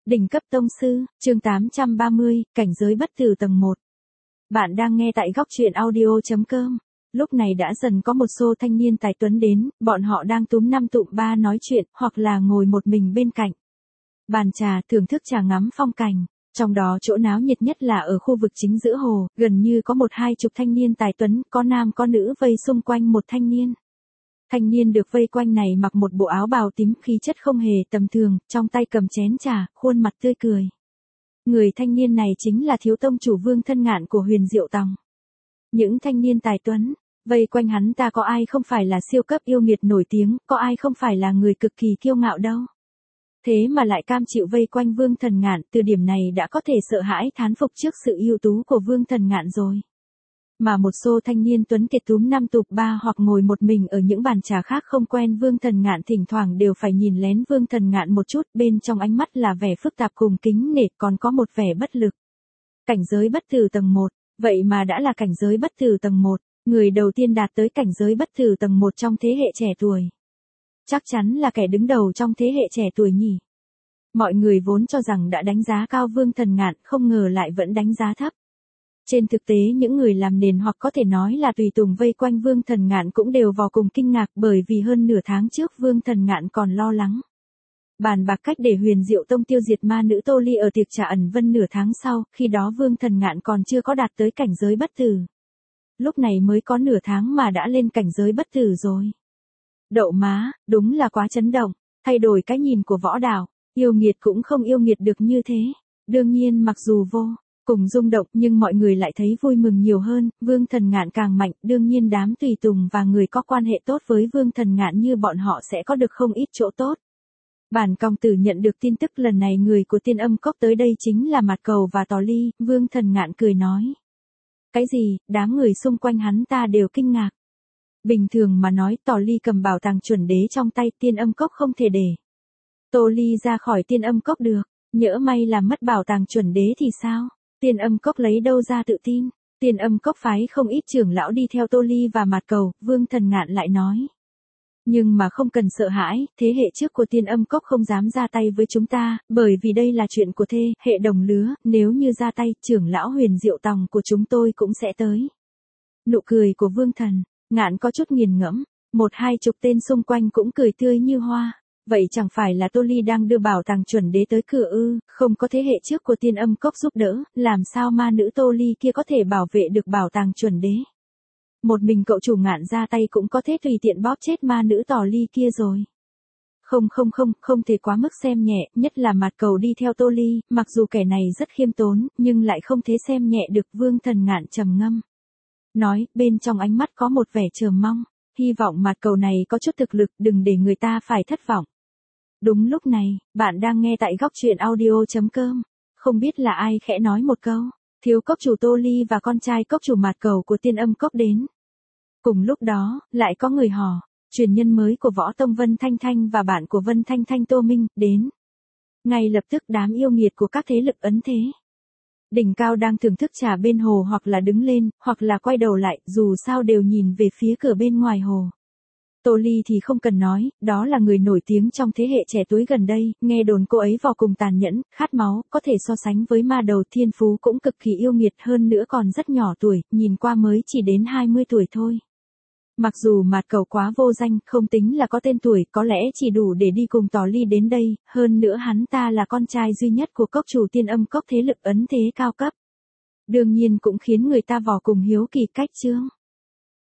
Đỉnh cấp tông sư, chương 830, cảnh giới bất tử tầng 1. Bạn đang nghe tại góc truyện audio.com. Lúc này đã dần có một số thanh niên tài tuấn đến, bọn họ đang túm năm tụm ba nói chuyện, hoặc là ngồi một mình bên cạnh bàn trà thưởng thức trà ngắm phong cảnh. Trong đó chỗ náo nhiệt nhất là ở khu vực chính giữa hồ, gần như có 1-20 thanh niên tài tuấn, có nam có nữ vây xung quanh một thanh niên. Thanh niên được vây quanh này mặc một bộ áo bào tím, khí chất không hề tầm thường, trong tay cầm chén trà, khuôn mặt tươi cười. Người thanh niên này chính là thiếu tông chủ Vương Thân Ngạn của Huyền Diệu Tòng. Những thanh niên tài tuấn vây quanh hắn ta có ai không phải là siêu cấp yêu nghiệt nổi tiếng, có ai không phải là người cực kỳ kiêu ngạo đâu. Thế mà lại cam chịu vây quanh Vương Thần Ngạn, từ điểm này đã có thể sợ hãi thán phục trước sự ưu tú của Vương Thần Ngạn rồi. Mà một số thanh niên tuấn kiệt túm năm tụp ba hoặc ngồi một mình ở những bàn trà khác không quen Vương Thần Ngạn thỉnh thoảng đều phải nhìn lén Vương Thần Ngạn một chút, bên trong ánh mắt là vẻ phức tạp cùng kính nể, còn có một vẻ bất lực. Cảnh giới bất tử tầng 1, vậy mà đã là cảnh giới bất tử tầng 1, người đầu tiên đạt tới cảnh giới bất tử tầng 1 trong thế hệ trẻ tuổi. Chắc chắn là kẻ đứng đầu trong thế hệ trẻ tuổi nhỉ. Mọi người vốn cho rằng đã đánh giá cao Vương Thần Ngạn, không ngờ lại vẫn đánh giá thấp. Trên thực tế những người làm nền hoặc có thể nói là tùy tùng vây quanh Vương Thần Ngạn cũng đều vô cùng kinh ngạc, bởi vì hơn nửa tháng trước Vương Thần Ngạn còn lo lắng bàn bạc cách để Huyền Diệu Tông tiêu diệt ma nữ Tô Ly ở tiệc trà ẩn vân nửa tháng sau, khi đó Vương Thần Ngạn còn chưa có đạt tới cảnh giới bất tử. Lúc này mới có nửa tháng mà đã lên cảnh giới bất tử rồi. Đậu má, đúng là quá chấn động, thay đổi cái nhìn của võ đạo, yêu nghiệt cũng không yêu nghiệt được như thế. Đương nhiên mặc dù vô cùng rung động nhưng mọi người lại thấy vui mừng nhiều hơn, Vương Thần Ngạn càng mạnh, đương nhiên đám tùy tùng và người có quan hệ tốt với Vương Thần Ngạn như bọn họ sẽ có được không ít chỗ tốt. Bản công tử nhận được tin tức lần này người của Tiên Âm Cốc tới đây chính là Mạt Cầu và Tò Ly, Vương Thần Ngạn cười nói. Cái gì, đám người xung quanh hắn ta đều kinh ngạc. Bình thường mà nói Tò Ly cầm bảo tàng chuẩn đế trong tay, Tiên Âm Cốc không thể để Tô Ly ra khỏi Tiên Âm Cốc được, nhỡ may làm mất bảo tàng chuẩn đế thì sao? Tiên Âm Cốc lấy đâu ra tự tin? Tiên Âm Cốc phái không ít trưởng lão đi theo Tô Ly và Mạt Cầu, Vương Thần Ngạn lại nói. Nhưng mà không cần sợ hãi, thế hệ trước của Tiên Âm Cốc không dám ra tay với chúng ta, bởi vì đây là chuyện của thế hệ đồng lứa, nếu như ra tay, trưởng lão Huyền Diệu Tòng của chúng tôi cũng sẽ tới. Nụ cười của Vương Thần Ngạn có chút nghiền ngẫm, 1-20 tên xung quanh cũng cười tươi như hoa. Vậy chẳng phải là Tô Ly đang đưa bảo tàng chuẩn đế tới cửa ư? Không có thế hệ trước của Tiên Âm Cốc giúp đỡ, làm sao ma nữ Tô Ly kia có thể bảo vệ được bảo tàng chuẩn đế? Một mình cậu chủ Ngạn ra tay cũng có thể tùy tiện bóp chết ma nữ Tò Ly kia rồi. Không thể quá mức xem nhẹ, nhất là Mạt Cầu đi theo Tô Ly, mặc dù kẻ này rất khiêm tốn, nhưng lại không thể xem nhẹ được. Vương Thần Ngạn trầm ngâm nói, bên trong ánh mắt có một vẻ chờ mong, hy vọng Mạt Cầu này có chút thực lực, đừng để người ta phải thất vọng. Đúng lúc này, bạn đang nghe tại góc truyện audio.com. Không biết là ai khẽ nói một câu, thiếu cốc chủ Tô Ly và con trai cốc chủ Mạt Cầu của Tiên Âm Cốc đến. Cùng lúc đó, lại có người hò, truyền nhân mới của Võ Tông Vân Thanh Thanh và bạn của Vân Thanh Thanh Tô Minh, đến. Ngay lập tức đám yêu nghiệt của các thế lực ấn thế đỉnh cao đang thưởng thức trà bên hồ hoặc là đứng lên, hoặc là quay đầu lại, dù sao đều nhìn về phía cửa bên ngoài hồ. Tô Ly thì không cần nói, đó là người nổi tiếng trong thế hệ trẻ tuổi gần đây, nghe đồn cô ấy vô cùng tàn nhẫn, khát máu, có thể so sánh với ma đầu, thiên phú cũng cực kỳ yêu nghiệt, hơn nữa còn rất nhỏ tuổi, nhìn qua mới chỉ đến 20 tuổi thôi. Mặc dù Mạt Cầu quá vô danh, không tính là có tên tuổi, có lẽ chỉ đủ để đi cùng Tò Ly đến đây, hơn nữa hắn ta là con trai duy nhất của cốc chủ Tiên Âm Cốc thế lực ấn thế cao cấp. Đương nhiên cũng khiến người ta vô cùng hiếu kỳ cách chương